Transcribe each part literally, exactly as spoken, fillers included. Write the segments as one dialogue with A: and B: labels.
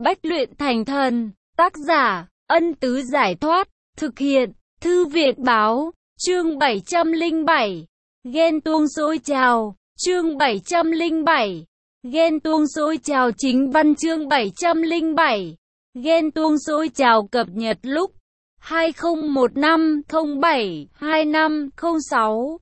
A: Bách luyện thành thần, tác giả, Ân Tứ Giải Thoát, thực hiện, Thư Viện Báo, chương bảy trăm lẻ bảy, ghen tuông sôi trào, chương bảy trăm lẻ bảy, ghen tuông sôi trào chính văn chương bảy trăm lẻ bảy, ghen tuông sôi trào cập nhật lúc hai không một năm không bảy hai năm không sáu,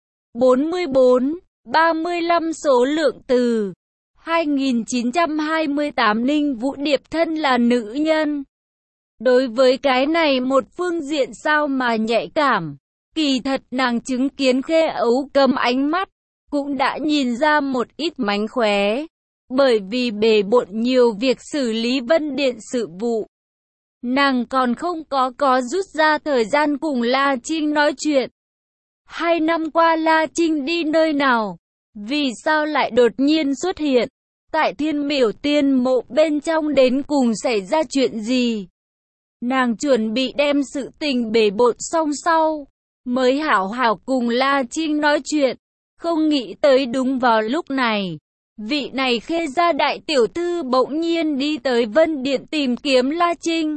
A: bốn mươi bốn, ba mươi lăm số lượng từ hai nghìn chín trăm hai mươi tám. Ninh Vũ Điệp thân là nữ nhân. Đối với cái này một phương diện sao mà nhạy cảm. Kỳ thật nàng chứng kiến Khê Ấu Cầm ánh mắt, cũng đã nhìn ra một ít mánh khóe. Bởi vì bề bộn nhiều việc xử lý Vân Điện sự vụ, nàng còn không có có rút ra thời gian cùng La Trinh nói chuyện. Hai năm qua La Trinh đi nơi nào? Vì sao lại đột nhiên xuất hiện? Tại Thiên Miểu Tiên Mộ bên trong đến cùng xảy ra chuyện gì? Nàng chuẩn bị đem sự tình bề bộn xong sau, mới hảo hảo cùng La Trinh nói chuyện. Không nghĩ tới đúng vào lúc này, vị này Khê gia đại tiểu thư bỗng nhiên đi tới Vân Điện tìm kiếm La Trinh.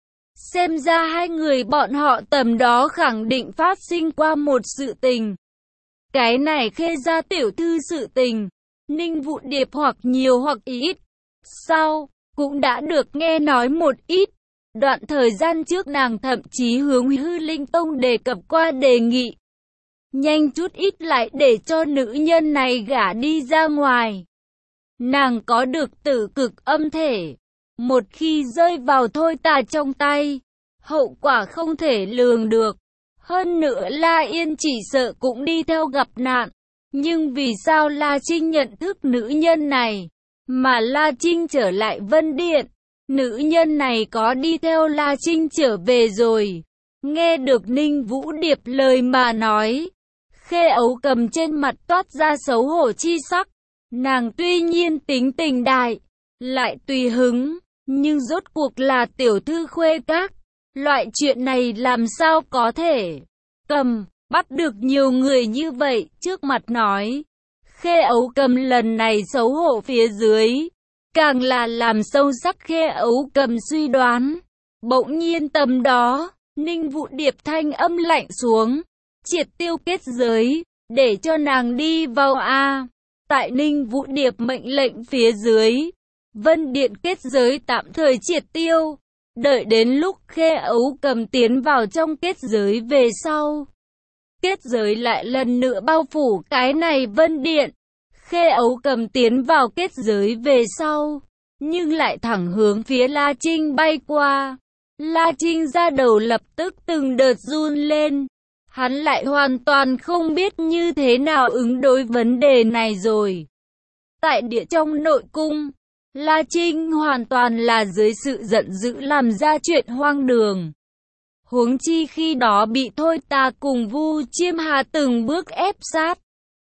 A: Xem ra hai người bọn họ tầm đó khẳng định phát sinh qua một sự tình. Cái này Khê gia tiểu thư sự tình, Ninh Vũ Điệp hoặc nhiều hoặc ít, sau, cũng đã được nghe nói một ít. Đoạn thời gian trước nàng thậm chí hướng Hư Linh Tông đề cập qua đề nghị. Nhanh chút ít lại để cho nữ nhân này gả đi ra ngoài. Nàng có được tử cực âm thể. Một khi rơi vào thôi tà trong tay, hậu quả không thể lường được. Hơn nữa La Yên chỉ sợ cũng đi theo gặp nạn. Nhưng vì sao La Trinh nhận thức nữ nhân này, mà La Trinh trở lại Vân Điện? Nữ nhân này có đi theo La Trinh trở về rồi. Nghe được Ninh Vũ Điệp lời mà nói, Khê Ấu Cầm trên mặt toát ra xấu hổ chi sắc. Nàng tuy nhiên tính tình đại, lại tùy hứng, nhưng rốt cuộc là tiểu thư khuê các. Loại chuyện này làm sao có thể? Cầm, bắt được nhiều người như vậy trước mặt nói. Khê Ấu Cầm lần này xấu hổ phía dưới, càng là làm sâu sắc Khê Ấu Cầm suy đoán. Bỗng nhiên tầm đó, Ninh Vũ Điệp thanh âm lạnh xuống, triệt tiêu kết giới, để cho nàng đi vào a. Tại Ninh Vũ Điệp mệnh lệnh phía dưới, Vân Điện kết giới tạm thời triệt tiêu. Đợi đến lúc Khê Ấu Cầm tiến vào trong kết giới về sau, kết giới lại lần nữa bao phủ cái này Vân Điện. Khê Ấu Cầm tiến vào kết giới về sau, nhưng lại thẳng hướng phía La Trinh bay qua. La Trinh ra đầu lập tức từng đợt run lên. Hắn lại hoàn toàn không biết như thế nào ứng đối vấn đề này rồi. Tại địa trong nội cung, La Trinh hoàn toàn là dưới sự giận dữ làm ra chuyện hoang đường. Huống chi khi đó bị Thôi Tà cùng Vu Chiêm Hà từng bước ép sát.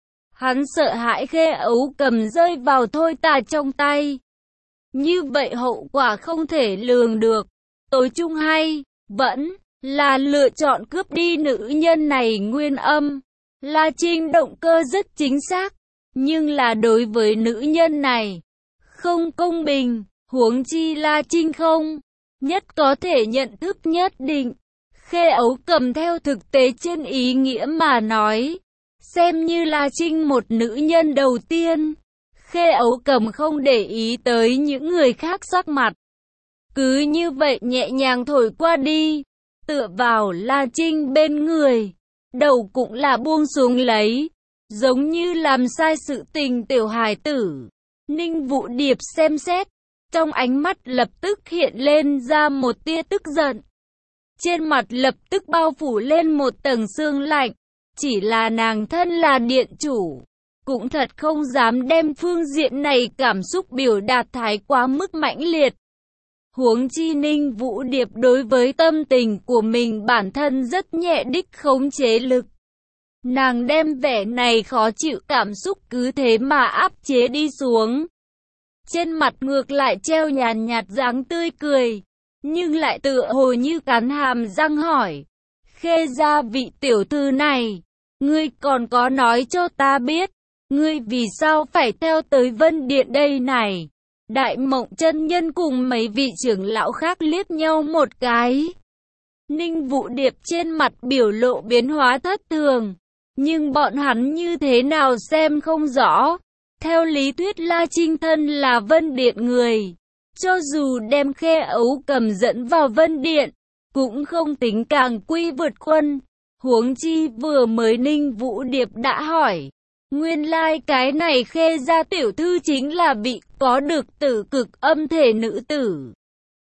A: Hắn sợ hãi Khê Ấu Cầm rơi vào Thôi Tà trong tay. Như vậy hậu quả không thể lường được. Tối chung hay, vẫn là lựa chọn cướp đi nữ nhân này nguyên âm. La Trinh động cơ rất chính xác, nhưng là đối với nữ nhân này, không công bình. Huống chi La Trinh không nhất có thể nhận thức nhất định. Khê Ấu Cầm theo thực tế trên ý nghĩa mà nói, xem như La Trinh một nữ nhân đầu tiên. Khê Ấu Cầm không để ý tới những người khác sắc mặt, cứ như vậy nhẹ nhàng thổi qua đi, tựa vào La Trinh bên người, đầu cũng là buông xuống lấy, giống như làm sai sự tình tiểu hài tử. Ninh Vũ Điệp xem xét, trong ánh mắt lập tức hiện lên ra một tia tức giận. Trên mặt lập tức bao phủ lên một tầng sương lạnh. Chỉ là nàng thân là điện chủ, cũng thật không dám đem phương diện này cảm xúc biểu đạt thái quá mức mãnh liệt. Huống chi Ninh Vũ Điệp đối với tâm tình của mình bản thân rất nhẹ đích khống chế lực. Nàng đem vẻ này khó chịu cảm xúc cứ thế mà áp chế đi xuống. Trên mặt ngược lại treo nhàn nhạt dáng tươi cười, nhưng lại tựa hồ như cắn hàm răng hỏi. Khê gia vị tiểu thư này, ngươi còn có nói cho ta biết, ngươi vì sao phải theo tới Vân Điện đây này? Đại Mộng chân nhân cùng mấy vị trưởng lão khác liếc nhau một cái. Ninh Vũ Điệp trên mặt biểu lộ biến hóa thất thường, nhưng bọn hắn như thế nào xem không rõ. Theo lý thuyết La Trinh thân là Vân Điện người, cho dù đem Khe Ấu Cầm dẫn vào Vân Điện, cũng không tính càng quy vượt quân. Huống chi vừa mới Ninh Vũ Điệp đã hỏi, nguyên lai like cái này Khê gia tiểu thư chính là vị có được tử cực âm thể nữ tử.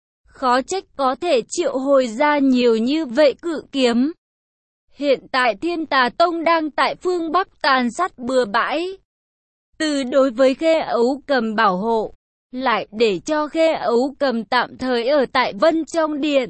A: Khó trách có thể triệu hồi ra nhiều như vậy cự kiếm. Hiện tại Thiên Tà Tông đang tại phương Bắc tàn sát bừa bãi. Từ đối với Khê Ấu Cầm bảo hộ, lại để cho Khê Ấu Cầm tạm thời ở tại Vân trong điện,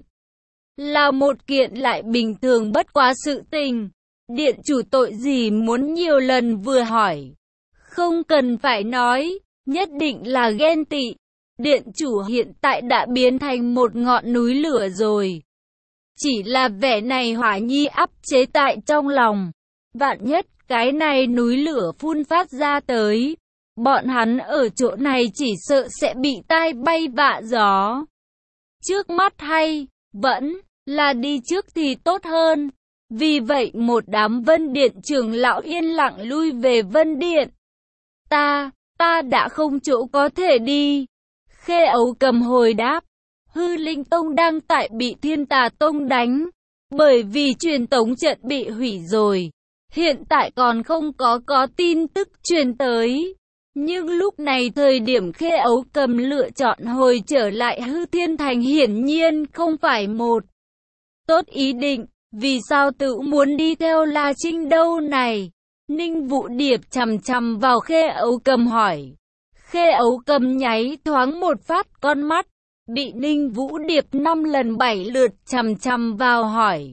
A: là một kiện lại bình thường bất quá sự tình. Điện chủ tội gì muốn nhiều lần vừa hỏi. Không cần phải nói, nhất định là ghen tị. Điện chủ hiện tại đã biến thành một ngọn núi lửa rồi. Chỉ là vẻ này hỏa nhi áp chế tại trong lòng. Vạn nhất cái này núi lửa phun phát ra tới, bọn hắn ở chỗ này chỉ sợ sẽ bị tai bay vạ gió. Trước mắt hay, vẫn là đi trước thì tốt hơn. Vì vậy một đám Vân Điện trưởng lão yên lặng lui về Vân Điện. Ta, ta đã không chỗ có thể đi. Khê Ấu Cầm hồi đáp. Hư Linh Tông đang tại bị Thiên Tà Tông đánh, bởi vì truyền tống trận bị hủy rồi. Hiện tại còn không có có tin tức truyền tới. Nhưng lúc này thời điểm Khê Ấu Cầm lựa chọn hồi trở lại Hư Thiên Thành hiển nhiên không phải một tốt ý định. Vì sao tự muốn đi theo La Trinh đâu này? Ninh Vũ Điệp chằm chằm vào Khê Ấu Cầm hỏi. Khê Ấu Cầm nháy thoáng một phát con mắt, bị Ninh Vũ Điệp năm lần bảy lượt chằm chằm vào hỏi.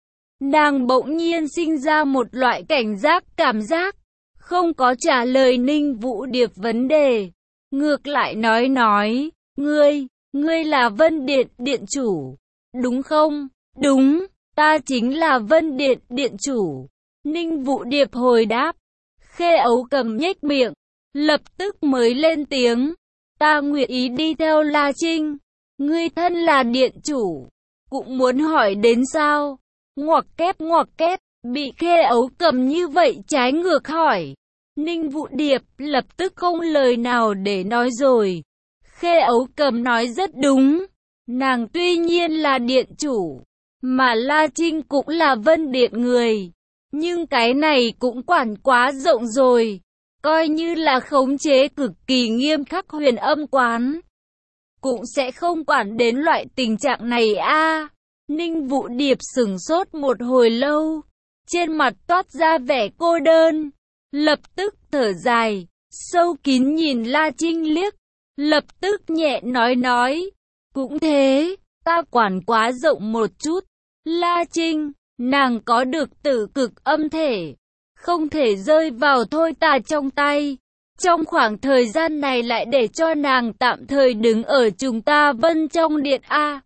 A: Nàng bỗng nhiên sinh ra một loại cảnh giác cảm giác, không có trả lời Ninh Vũ Điệp vấn đề. Ngược lại nói nói, ngươi, ngươi là Vân Điện điện chủ, đúng không? Đúng. Ta chính là Vân Điện điện chủ. Ninh Vũ Điệp hồi đáp. Khê Ấu Cầm nhếch miệng, lập tức mới lên tiếng. Ta nguyện ý đi theo La Trinh. Ngươi thân là điện chủ, cũng muốn hỏi đến sao? Ngoặc kép ngoặc kép, bị Khê Ấu Cầm như vậy trái ngược hỏi. Ninh Vũ Điệp lập tức không lời nào để nói rồi. Khê Ấu Cầm nói rất đúng. Nàng tuy nhiên là điện chủ, mà La Trinh cũng là Vân Điện người. Nhưng cái này cũng quản quá rộng rồi. Coi như là khống chế cực kỳ nghiêm khắc Huyền Âm quán, cũng sẽ không quản đến loại tình trạng này a. À, Ninh Vũ Điệp sửng sốt một hồi lâu, trên mặt toát ra vẻ cô đơn, lập tức thở dài, sâu kín nhìn La Trinh liếc, lập tức nhẹ nói nói, cũng thế, ta quản quá rộng một chút. La Trinh, nàng có được tử cực âm thể, không thể rơi vào thôi tà trong tay. Trong khoảng thời gian này lại để cho nàng tạm thời đứng ở chúng ta Vân trong điện A.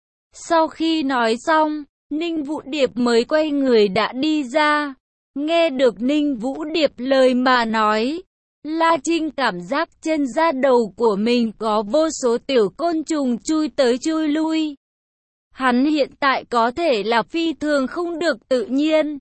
A: Sau khi nói xong, Ninh Vũ Điệp mới quay người đã đi ra. Nghe được Ninh Vũ Điệp lời mà nói, La Trinh cảm giác trên da đầu của mình có vô số tiểu côn trùng chui tới chui lui. Hắn hiện tại có thể là phi thường không được tự nhiên.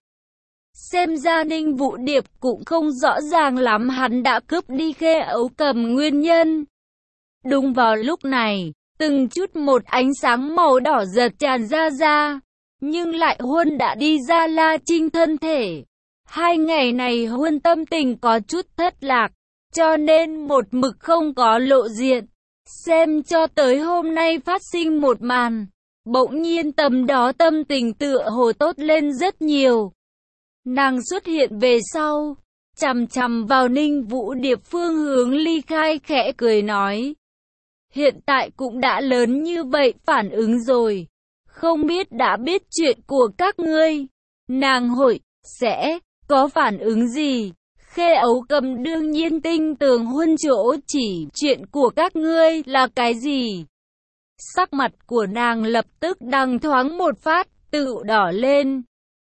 A: Xem ra Ninh Vũ Điệp cũng không rõ ràng lắm hắn đã cướp đi Khê Ấu Cầm nguyên nhân. Đúng vào lúc này, từng chút một ánh sáng màu đỏ giật tràn ra ra, nhưng lại Huân đã đi ra La Trinh thân thể. Hai ngày này Huân tâm tình có chút thất lạc, cho nên một mực không có lộ diện. Xem cho tới hôm nay phát sinh một màn, bỗng nhiên tầm đó tâm tình tựa hồ tốt lên rất nhiều. Nàng xuất hiện về sau, chằm chằm vào Ninh Vũ Điệp phương hướng ly khai khẽ cười nói. Hiện tại cũng đã lớn như vậy phản ứng rồi, không biết đã biết chuyện của các ngươi. Nàng hội, sẽ, có phản ứng gì? Khê Ấu Cầm đương nhiên tinh tường Huân chỗ chỉ chuyện của các ngươi là cái gì. Sắc mặt của nàng lập tức đằng thoáng một phát, tự đỏ lên.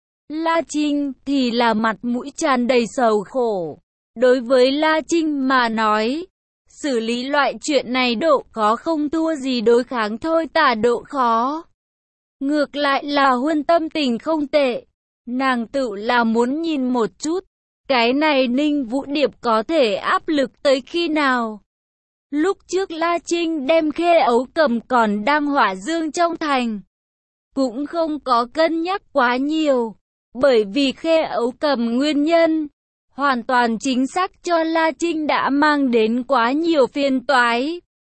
A: La Trinh thì là mặt mũi tràn đầy sầu khổ. Đối với La Trinh mà nói, xử lý loại chuyện này độ khó không thua gì đối kháng thôi tả độ khó. Ngược lại là Huân tâm tình không tệ. Nàng tự là muốn nhìn một chút, cái này Ninh Vũ Điệp có thể áp lực tới khi nào. Lúc trước La Trinh đem Khê Ấu Cầm còn đang hỏa dương trong thành, cũng không có cân nhắc quá nhiều, bởi vì Khê Ấu Cầm nguyên nhân, hoàn toàn chính xác cho La Trinh đã mang đến quá nhiều phiền toái.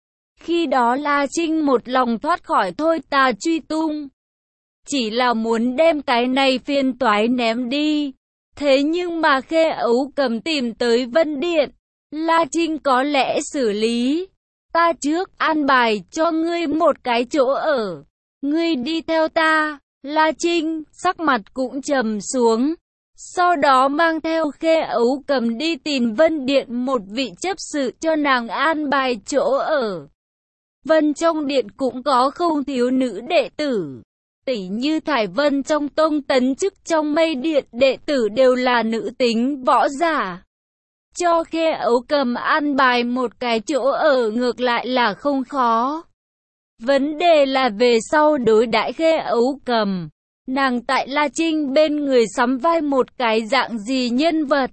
A: Khi đó La Trinh một lòng thoát khỏi thôi tà truy tung, chỉ là muốn đem cái này phiền toái ném đi. Thế nhưng mà Khê Ấu Cầm tìm tới Vân Điện, La Trinh có lẽ xử lý. Ta trước an bài cho ngươi một cái chỗ ở, ngươi đi theo ta. La Trinh sắc mặt cũng trầm xuống, sau đó mang theo Khê Ấu Cầm đi tìm Vân Điện một vị chấp sự cho nàng an bài chỗ ở. Vân trong điện cũng có không thiếu nữ đệ tử, tỷ như Thải Vân trong tông tấn chức trong Mây Điện đệ tử đều là nữ tính võ giả. Cho Khê Ấu Cầm an bài một cái chỗ ở ngược lại là không khó. Vấn đề là về sau đối đãi Khê Ấu Cầm, nàng tại La Trinh bên người sắm vai một cái dạng gì nhân vật.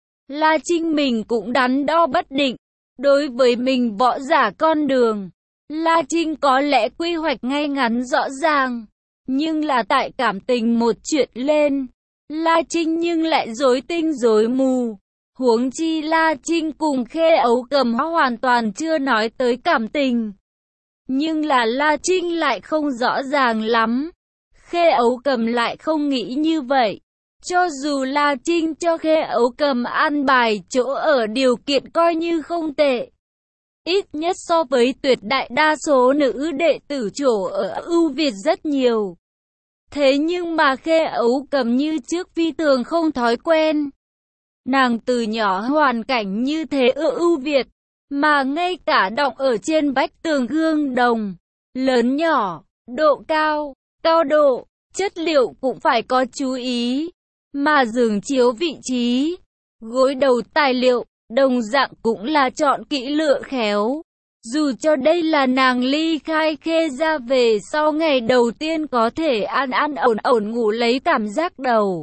A: La Trinh mình cũng đắn đo bất định, đối với mình võ giả con đường, La Trinh có lẽ quy hoạch ngay ngắn rõ ràng, nhưng là tại cảm tình một chuyện lên, La Trinh nhưng lại rối tinh rối mù. Huống chi La Trinh cùng Khê Ấu Cầm hoàn toàn chưa nói tới cảm tình. Nhưng là La Trinh lại không rõ ràng lắm. Khê Ấu Cầm lại không nghĩ như vậy. Cho dù La Trinh cho Khê Ấu Cầm an bài chỗ ở điều kiện coi như không tệ, ít nhất so với tuyệt đại đa số nữ đệ tử chỗ ở ưu việt rất nhiều. Thế nhưng mà Khê Ấu Cầm như trước phi thường không thói quen. Nàng từ nhỏ hoàn cảnh như thế ở ưu việt, mà ngay cả động ở trên vách tường gương đồng, lớn nhỏ, độ cao, cao độ, chất liệu cũng phải có chú ý. Mà giường chiếu vị trí, gối đầu tài liệu, đồng dạng cũng là chọn kỹ lựa khéo. Dù cho đây là nàng ly khai Khê ra về sau ngày đầu tiên có thể an an ổn ổn ngủ lấy cảm giác đầu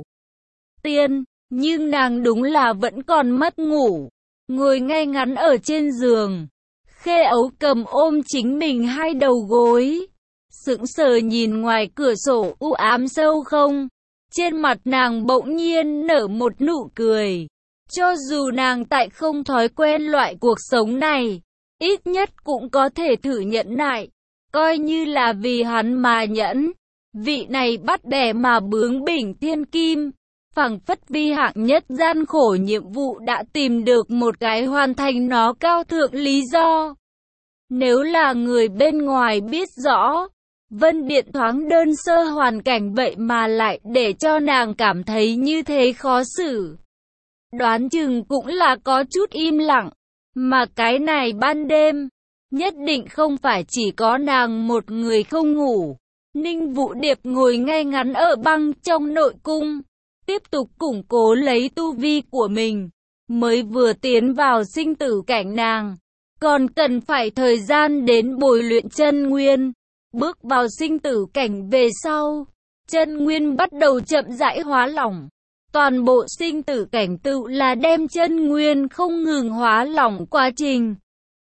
A: tiên, nhưng nàng đúng là vẫn còn mất ngủ, ngồi ngay ngắn ở trên giường. Khê Ấu Cầm ôm chính mình hai đầu gối, sững sờ nhìn ngoài cửa sổ u ám sâu không. Trên mặt nàng bỗng nhiên nở một nụ cười. Cho dù nàng tại không thói quen loại cuộc sống này, ít nhất cũng có thể thử nhẫn nại, coi như là vì hắn mà nhẫn. Vị này bắt bẻ mà bướng bỉnh thiên kim, phảng phất vi hạng nhất gian khổ nhiệm vụ đã tìm được một cái hoàn thành nó cao thượng lý do. Nếu là người bên ngoài biết rõ, Vân Điện thoáng đơn sơ hoàn cảnh vậy mà lại để cho nàng cảm thấy như thế khó xử, đoán chừng cũng là có chút im lặng. Mà cái này ban đêm, nhất định không phải chỉ có nàng một người không ngủ. Ninh Vũ Điệp ngồi ngay ngắn ở băng trong nội cung, tiếp tục củng cố lấy tu vi của mình. Mới vừa tiến vào sinh tử cảnh nàng, còn cần phải thời gian đến bồi luyện chân nguyên. Bước vào sinh tử cảnh về sau, chân nguyên bắt đầu chậm rãi hóa lỏng. Toàn bộ sinh tử cảnh tự là đem chân nguyên không ngừng hóa lỏng quá trình.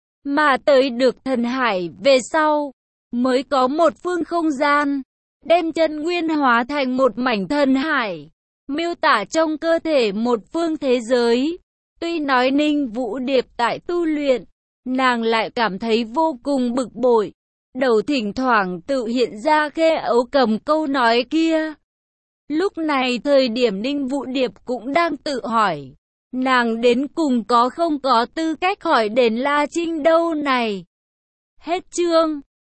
A: Mà tới được thần hải về sau, mới có một phương không gian, đem chân nguyên hóa thành một mảnh thần hải, miêu tả trong cơ thể một phương thế giới. Tuy nói Ninh Vũ Điệp tại tu luyện, nàng lại cảm thấy vô cùng bực bội. Đầu thỉnh thoảng tự hiện ra Khê Ấu Cầm câu nói kia. Lúc này thời điểm Ninh Vũ Điệp cũng đang tự hỏi, nàng đến cùng có không có tư cách hỏi đến La Trinh đâu này. Hết chương.